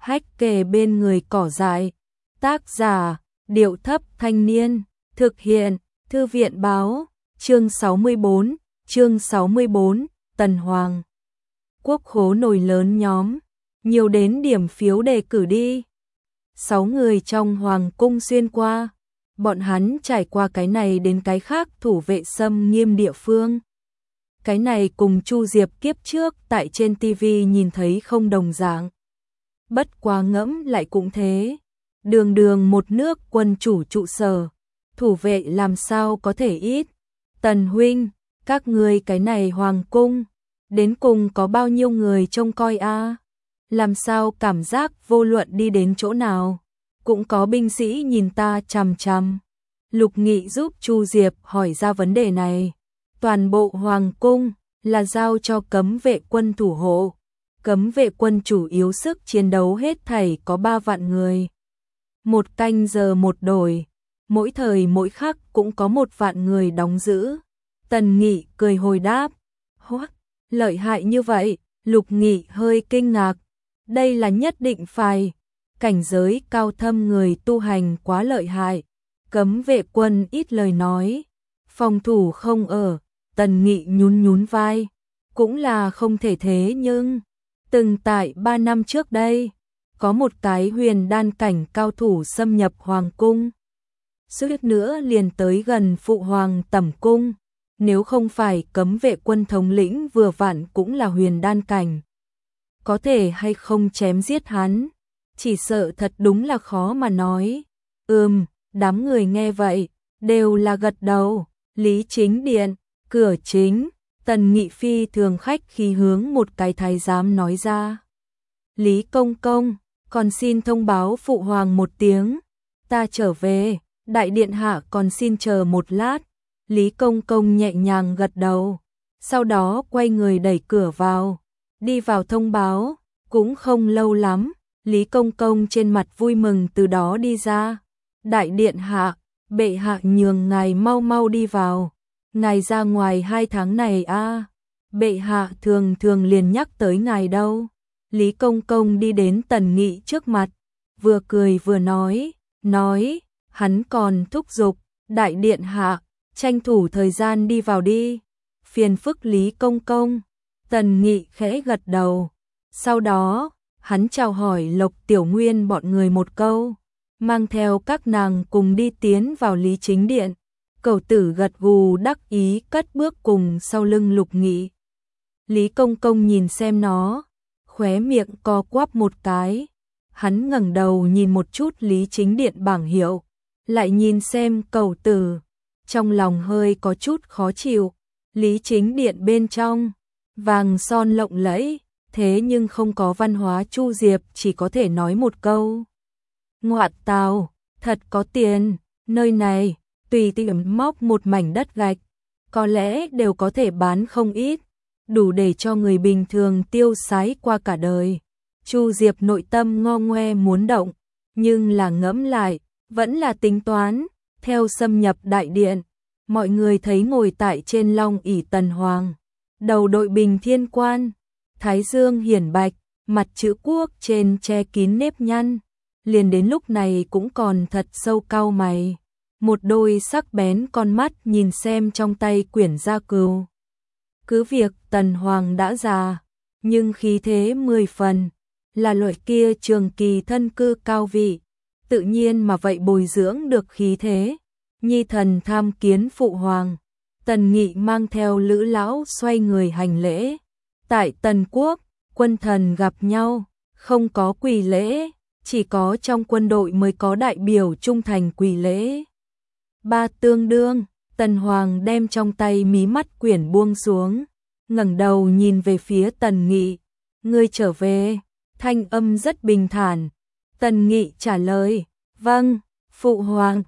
hách kề bên người cỏ dại. Tác giả, Điệu Thấp Thanh Niên, thực hiện, Thư viện Báo, chương 64, Tần Hoàng. Quốc khố nồi lớn nhóm, nhiều đến điểm phiếu đề cử đi. 6 người trong Hoàng cung xuyên qua, bọn hắn trải qua cái này đến cái khác thủ vệ xâm nghiêm địa phương. Cái này cùng Chu Diệp kiếp trước tại trên TV nhìn thấy không đồng dạng. Bất quá ngẫm lại cũng thế, đường đường một nước quân chủ trụ sở, thủ vệ làm sao có thể ít. Tần huynh, các ngươi cái này Hoàng cung, đến cùng có bao nhiêu người trông coi a? Làm sao cảm giác vô luận đi đến chỗ nào, cũng có binh sĩ nhìn ta chằm chằm. Lục Nghị giúp Chu Diệp hỏi ra vấn đề này. Toàn bộ Hoàng cung là giao cho cấm vệ quân thủ hộ. Cấm vệ quân chủ yếu sức chiến đấu hết thảy có 3 vạn người. Một canh giờ một đổi, mỗi thời mỗi khắc cũng có 1 vạn người đóng giữ. Tần Nghị cười hồi đáp. Hoắc, lợi hại như vậy, Lục Nghị hơi kinh ngạc. Đây là nhất định phải, cảnh giới cao thâm người tu hành quá lợi hại. Cấm vệ quân ít lời nói, phòng thủ không ở. Tần Nghị nhún vai, cũng là không thể thế nhưng, từng tại 3 năm trước đây, có một cái huyền đan cảnh cao thủ xâm nhập Hoàng cung. Suýt nữa liền tới gần Phụ Hoàng tẩm cung, nếu không phải cấm vệ quân thống lĩnh vừa vặn cũng là huyền đan cảnh. Có thể hay không chém giết hắn, chỉ sợ thật đúng là khó mà nói. Đám người nghe vậy, đều là gật đầu. Lý Chính Điện, cửa chính, Tần Nghị phi thường khách khí hướng một cái thái giám nói ra. Lý công công, còn xin thông báo Phụ Hoàng một tiếng, ta trở về, đại điện hạ còn xin chờ một lát. Lý công công nhẹ nhàng gật đầu, sau đó quay người đẩy cửa vào, đi vào thông báo. Cũng không lâu lắm, Lý công công trên mặt vui mừng từ đó đi ra. Đại điện hạ, bệ hạ nhường ngài mau mau đi vào. Ngài ra ngoài 2 tháng này a, bệ hạ thường thường liền nhắc tới ngài đâu. Lý công công đi đến Tần Nghị trước mặt, vừa cười vừa nói, hắn còn thúc giục, đại điện hạ, tranh thủ thời gian đi vào đi. Phiền phức Lý công công. Tần Nghị khẽ gật đầu, sau đó, hắn chào hỏi Lộc Tiểu Nguyên bọn người một câu, mang theo các nàng cùng đi tiến vào Lý Chính Điện. Cẩu tử gật gù đắc ý cất bước cùng sau lưng Lục Nghị. Lý công công nhìn xem nó, khóe miệng co quắp một cái. Hắn ngẩng đầu nhìn một chút Lý Chính Điện bảng hiệu, lại nhìn xem cẩu tử, trong lòng hơi có chút khó chịu. Lý Chính Điện bên trong, vàng son lộng lẫy, thế nhưng không có văn hóa. Chu Diệp chỉ có thể nói một câu. Ngoạn tào, thật có tiền, nơi này, tùy tiện móc một mảnh đất gạch, có lẽ đều có thể bán không ít, đủ để cho người bình thường tiêu xái qua cả đời. Chu Diệp nội tâm ngo ngoe muốn động, nhưng là ngẫm lại, vẫn là tính toán. Theo xâm nhập đại điện, mọi người thấy ngồi tại trên long ỷ Tần Hoàng, đầu đội bình thiên quan, thái dương hiển bạch, mặt chữ quốc trên che kín nếp nhăn, liền đến lúc này cũng còn thật sâu cau mày, một đôi sắc bén con mắt nhìn xem trong tay quyển gia cừu. Cứ việc Tần Hoàng đã già, nhưng khí thế 10 phần, là loại kia trường kỳ thân cư cao vị, tự nhiên mà vậy bồi dưỡng được khí thế. Nhi thần tham kiến Phụ Hoàng. Tần Nghị mang theo Lữ lão xoay người hành lễ. Tại Tần quốc, quân thần gặp nhau, không có quỳ lễ, chỉ có trong quân đội mới có đại biểu trung thành quỳ lễ. 3 tương đương, Tần Hoàng đem trong tay mí mắt quyển buông xuống, ngẩng đầu nhìn về phía Tần Nghị. Ngươi trở về, thanh âm rất bình thản. Tần Nghị trả lời, vâng, Phụ Hoàng,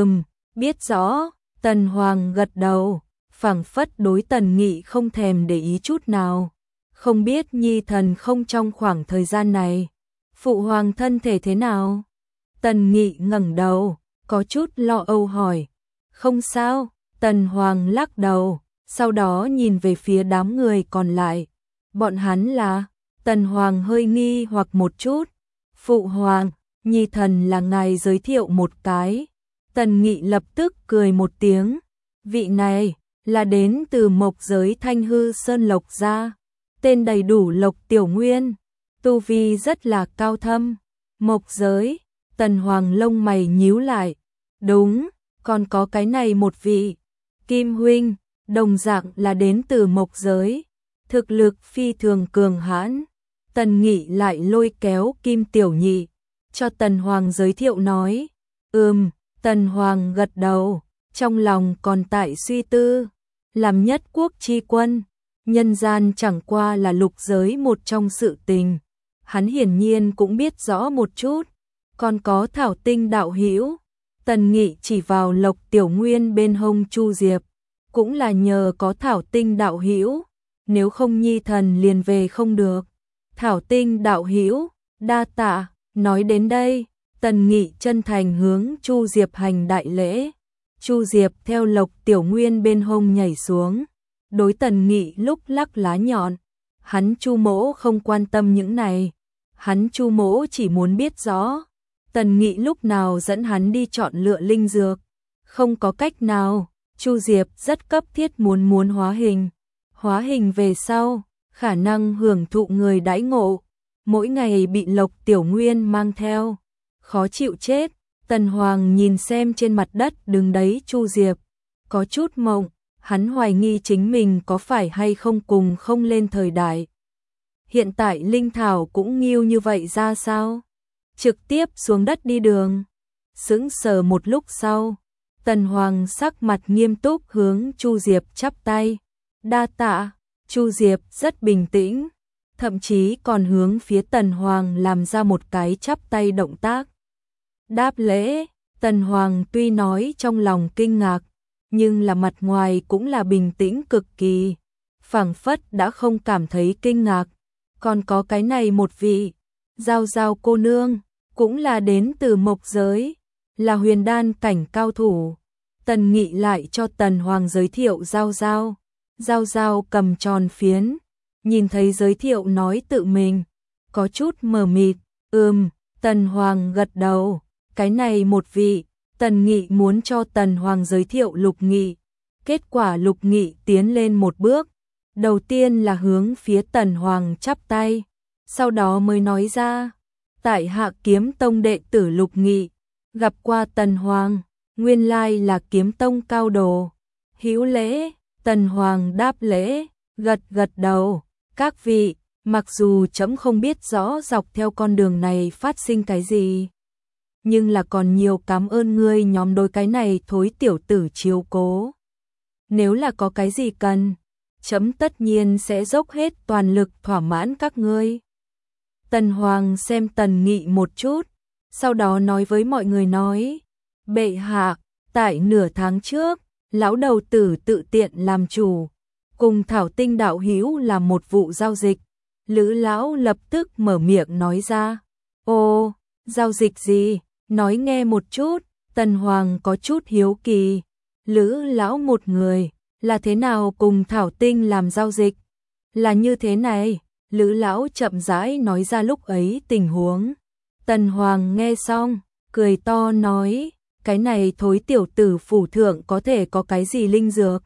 biết rõ. Tần Hoàng gật đầu, phảng phất đối Tần Nghị không thèm để ý chút nào. Không biết nhi thần không trong khoảng thời gian này, Phụ Hoàng thân thể thế nào? Tần Nghị ngẩng đầu, có chút lo âu hỏi. Không sao, Tần Hoàng lắc đầu, sau đó nhìn về phía đám người còn lại. Bọn hắn là? Tần Hoàng hơi nghi hoặc một chút. Phụ hoàng, nhi thần là ngài giới thiệu một cái. Tần Nghị lập tức cười một tiếng. Vị này là đến từ Mộc giới Thanh Hư Sơn Lộc gia, tên đầy đủ Lộc Tiểu Nguyên, tu vi rất là cao thâm. Mộc giới, Tần Hoàng lông mày nhíu lại. Đúng, còn có cái này một vị, Kim huynh, đồng dạng là đến từ Mộc giới, thực lực phi thường cường hãn. Tần Nghị lại lôi kéo Kim Tiểu Nhị, cho Tần Hoàng giới thiệu nói. Tần Hoàng gật đầu, trong lòng còn tại suy tư, làm nhất quốc chi quân, nhân gian chẳng qua là lục giới một trong sự tình. Hắn hiển nhiên cũng biết rõ một chút, còn có Thảo Tinh đạo hữu. Tần Nghị chỉ vào Lộc Tiểu Nguyên bên hông Chu Diệp, cũng là nhờ có Thảo Tinh đạo hữu, nếu không nhi thần liền về không được. Thảo Tinh đạo hữu, đa tạ. Nói đến đây, Tần Nghị chân thành hướng Chu Diệp hành đại lễ. Chu Diệp theo Lộc Tiểu Nguyên bên hông nhảy xuống, đối Tần Nghị lúc lắc lá nhọn. Hắn Chu mỗ không quan tâm những này, hắn Chu mỗ chỉ muốn biết rõ Tần Nghị lúc nào dẫn hắn đi chọn lựa linh dược. Không có cách nào, Chu Diệp rất cấp thiết muốn hóa hình. Hóa hình về sau, khả năng hưởng thụ người đãi ngộ, mỗi ngày bị Lộc Tiểu Nguyên mang theo, khó chịu chết. Tần Hoàng nhìn xem trên mặt đất đứng đấy Chu Diệp, có chút mộng, hắn hoài nghi chính mình có phải hay không cùng không lên thời đại. Hiện tại linh thảo cũng nghiêu như vậy ra sao? Trực tiếp xuống đất đi đường. Sững sờ một lúc sau, Tần Hoàng sắc mặt nghiêm túc hướng Chu Diệp chắp tay. Đa tạ. Chu Diệp rất bình tĩnh, thậm chí còn hướng phía Tần Hoàng làm ra một cái chắp tay động tác. Đáp lễ. Tần Hoàng tuy nói trong lòng kinh ngạc, nhưng là mặt ngoài cũng là bình tĩnh cực kỳ, phảng phất đã không cảm thấy kinh ngạc. Còn có cái này một vị, Giao Giao cô nương, cũng là đến từ Mộc giới, là huyền đan cảnh cao thủ. Tần Nghị lại cho Tần Hoàng giới thiệu Giao Giao. Giao Giao cầm tròn phiến, nhìn thấy giới thiệu nói tự mình, có chút mờ mịt. Tần Hoàng gật đầu. Cái này một vị, Tần Nghị muốn cho Tần Hoàng giới thiệu Lục Nghị. Kết quả Lục Nghị tiến lên một bước, đầu tiên là hướng phía Tần Hoàng chắp tay, sau đó mới nói ra, tại hạ Kiếm Tông đệ tử Lục Nghị, gặp qua Tần Hoàng, nguyên lai là Kiếm Tông cao đồ. Hữu lễ. Tần Hoàng đáp lễ, gật đầu. Các vị, mặc dù trẫm không biết rõ dọc theo con đường này phát sinh cái gì, nhưng là còn nhiều cảm ơn ngươi nhóm đối cái này thối tiểu tử chiếu cố. Nếu là có cái gì cần, trẫm tất nhiên sẽ dốc hết toàn lực thỏa mãn các ngươi. Tần Hoàng xem Tần Nghị một chút, sau đó nói với mọi người nói, bệ hạ, tại nửa tháng trước, lão đầu tử tự tiện làm chủ, cùng Thảo Tinh đạo hữu làm một vụ giao dịch. Lữ lão lập tức mở miệng nói ra, ô, giao dịch gì? Nói nghe một chút. Tần Hoàng có chút hiếu kỳ, Lữ lão một người, là thế nào cùng Thảo Tinh làm giao dịch? Là như thế này, Lữ lão chậm rãi nói ra lúc ấy tình huống. Tần Hoàng nghe xong, cười to nói, cái này thối tiểu tử phủ thượng có thể có cái gì linh dược?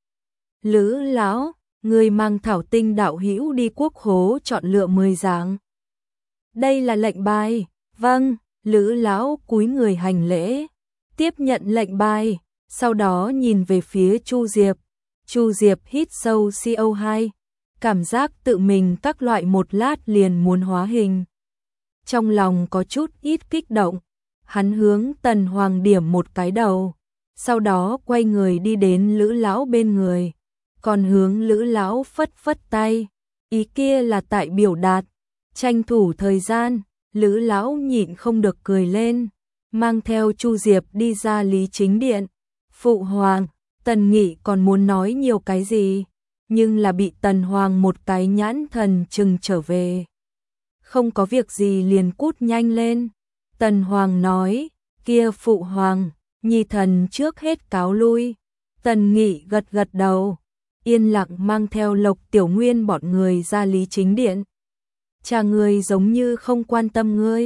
Lữ lão, người mang Thảo Tinh đạo hữu đi quốc khố chọn lựa 10 dạng. Đây là lệnh bài. Vâng. Lữ lão cúi người hành lễ, tiếp nhận lệnh bài, sau đó nhìn về phía Chu Diệp. Chu Diệp hít sâu CO2, cảm giác tự mình các loại một lát liền muốn hóa hình. Trong lòng có chút ít kích động, hắn hướng Tần Hoàng điểm một cái đầu, sau đó quay người đi đến Lữ lão bên người, còn hướng Lữ lão phất phất tay, ý kia là tại biểu đạt tranh thủ thời gian. Lữ lão nhịn không được cười lên, mang theo Chu Diệp đi ra Lý Chính Điện. Phụ hoàng, Tần Nghị còn muốn nói nhiều cái gì, nhưng là bị Tần Hoàng một cái nhãn thần chừng trở về. Không có việc gì liền cút nhanh lên. Tần Hoàng nói, kia phụ hoàng, nhi thần trước hết cáo lui. Tần Nghị gật đầu, yên lặng mang theo Lộc Tiểu Nguyên bọn người ra Lý Chính Điện. Cha ngươi giống như không quan tâm ngươi.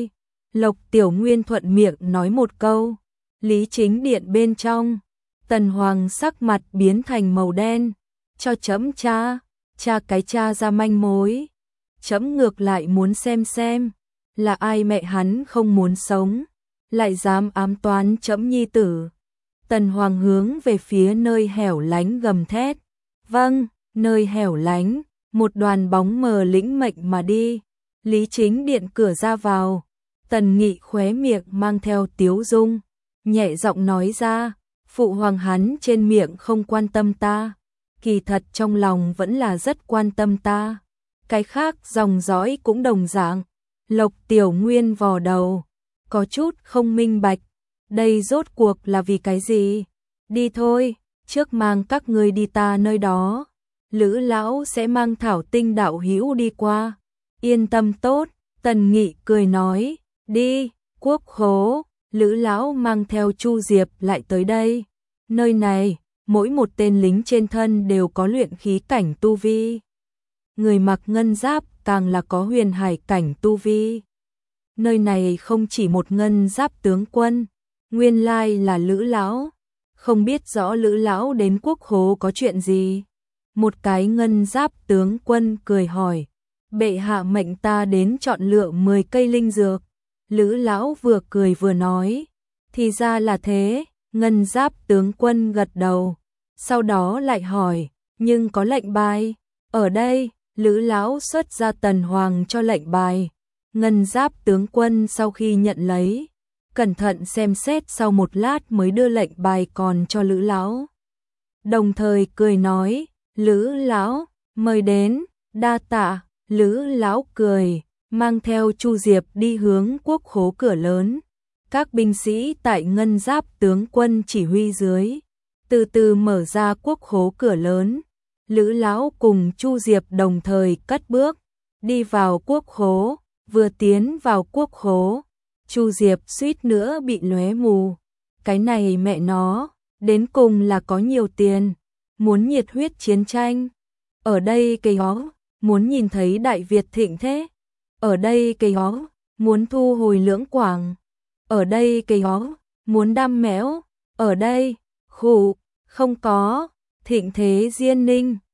Lộc Tiểu Nguyên thuận miệng nói một câu. Lý Chính Điện bên trong, Tần Hoàng sắc mặt biến thành màu đen. Cho trẫm tra cái tra ra manh mối. Trẫm ngược lại muốn xem là ai mẹ hắn không muốn sống, lại dám ám toán trẫm nhi tử. Tần Hoàng hướng về phía nơi hẻo lánh gầm thét. Vâng, nơi hẻo lánh, một đoàn bóng mờ lĩnh mệnh mà đi. Lý Chính Điện cửa ra vào, Tần Nghị khóe miệng mang theo tiếu dung, nhẹ giọng nói ra, phụ hoàng hắn trên miệng không quan tâm ta, kỳ thật trong lòng vẫn là rất quan tâm ta. Cái khác dòng dõi cũng đồng dạng. Lộc Tiểu Nguyên vò đầu, có chút không minh bạch, đây rốt cuộc là vì cái gì? Đi thôi, trước mang các ngươi đi ta nơi đó. Lữ lão sẽ mang Thảo Tinh đạo hữu đi qua. Yên tâm tốt, Tần Nghị cười nói, đi, Quốc Khố. Lữ lão mang theo Chu Diệp lại tới đây. Nơi này, mỗi một tên lính trên thân đều có luyện khí cảnh tu vi. Người mặc ngân giáp càng là có huyền hải cảnh tu vi. Nơi này không chỉ một ngân giáp tướng quân, nguyên lai là Lữ lão. Không biết rõ Lữ lão đến Quốc Khố có chuyện gì. Một cái ngân giáp tướng quân cười hỏi, bệ hạ mệnh ta đến chọn lựa 10 cây linh dược. Lữ lão vừa cười vừa nói, thì ra là thế. Ngân giáp tướng quân gật đầu, sau đó lại hỏi, nhưng có lệnh bài ở đây. Lữ lão xuất ra Tần Hoàng cho lệnh bài. Ngân giáp tướng quân sau khi nhận lấy, cẩn thận xem xét sau một lát mới đưa lệnh bài còn cho Lữ lão. Đồng thời cười nói, Lữ lão, mời đến, đa tạ. Lữ lão cười, mang theo Chu Diệp đi hướng Quốc Khố cửa lớn. Các binh sĩ tại ngân giáp tướng quân chỉ huy dưới, từ từ mở ra Quốc Khố cửa lớn. Lữ lão cùng Chu Diệp đồng thời cất bước, đi vào Quốc Khố. Vừa tiến vào Quốc Khố, Chu Diệp suýt nữa bị lóe mù. Cái này mẹ nó, đến cùng là có nhiều tiền, muốn nhiệt huyết chiến tranh. Ở đây cây ó, muốn nhìn thấy Đại Việt thịnh thế. Ở đây cây ó, muốn thu hồi Lưỡng Quảng. Ở đây cây ó, muốn đam mẽo. Ở đây, khụ, không có, thịnh thế Diên Ninh.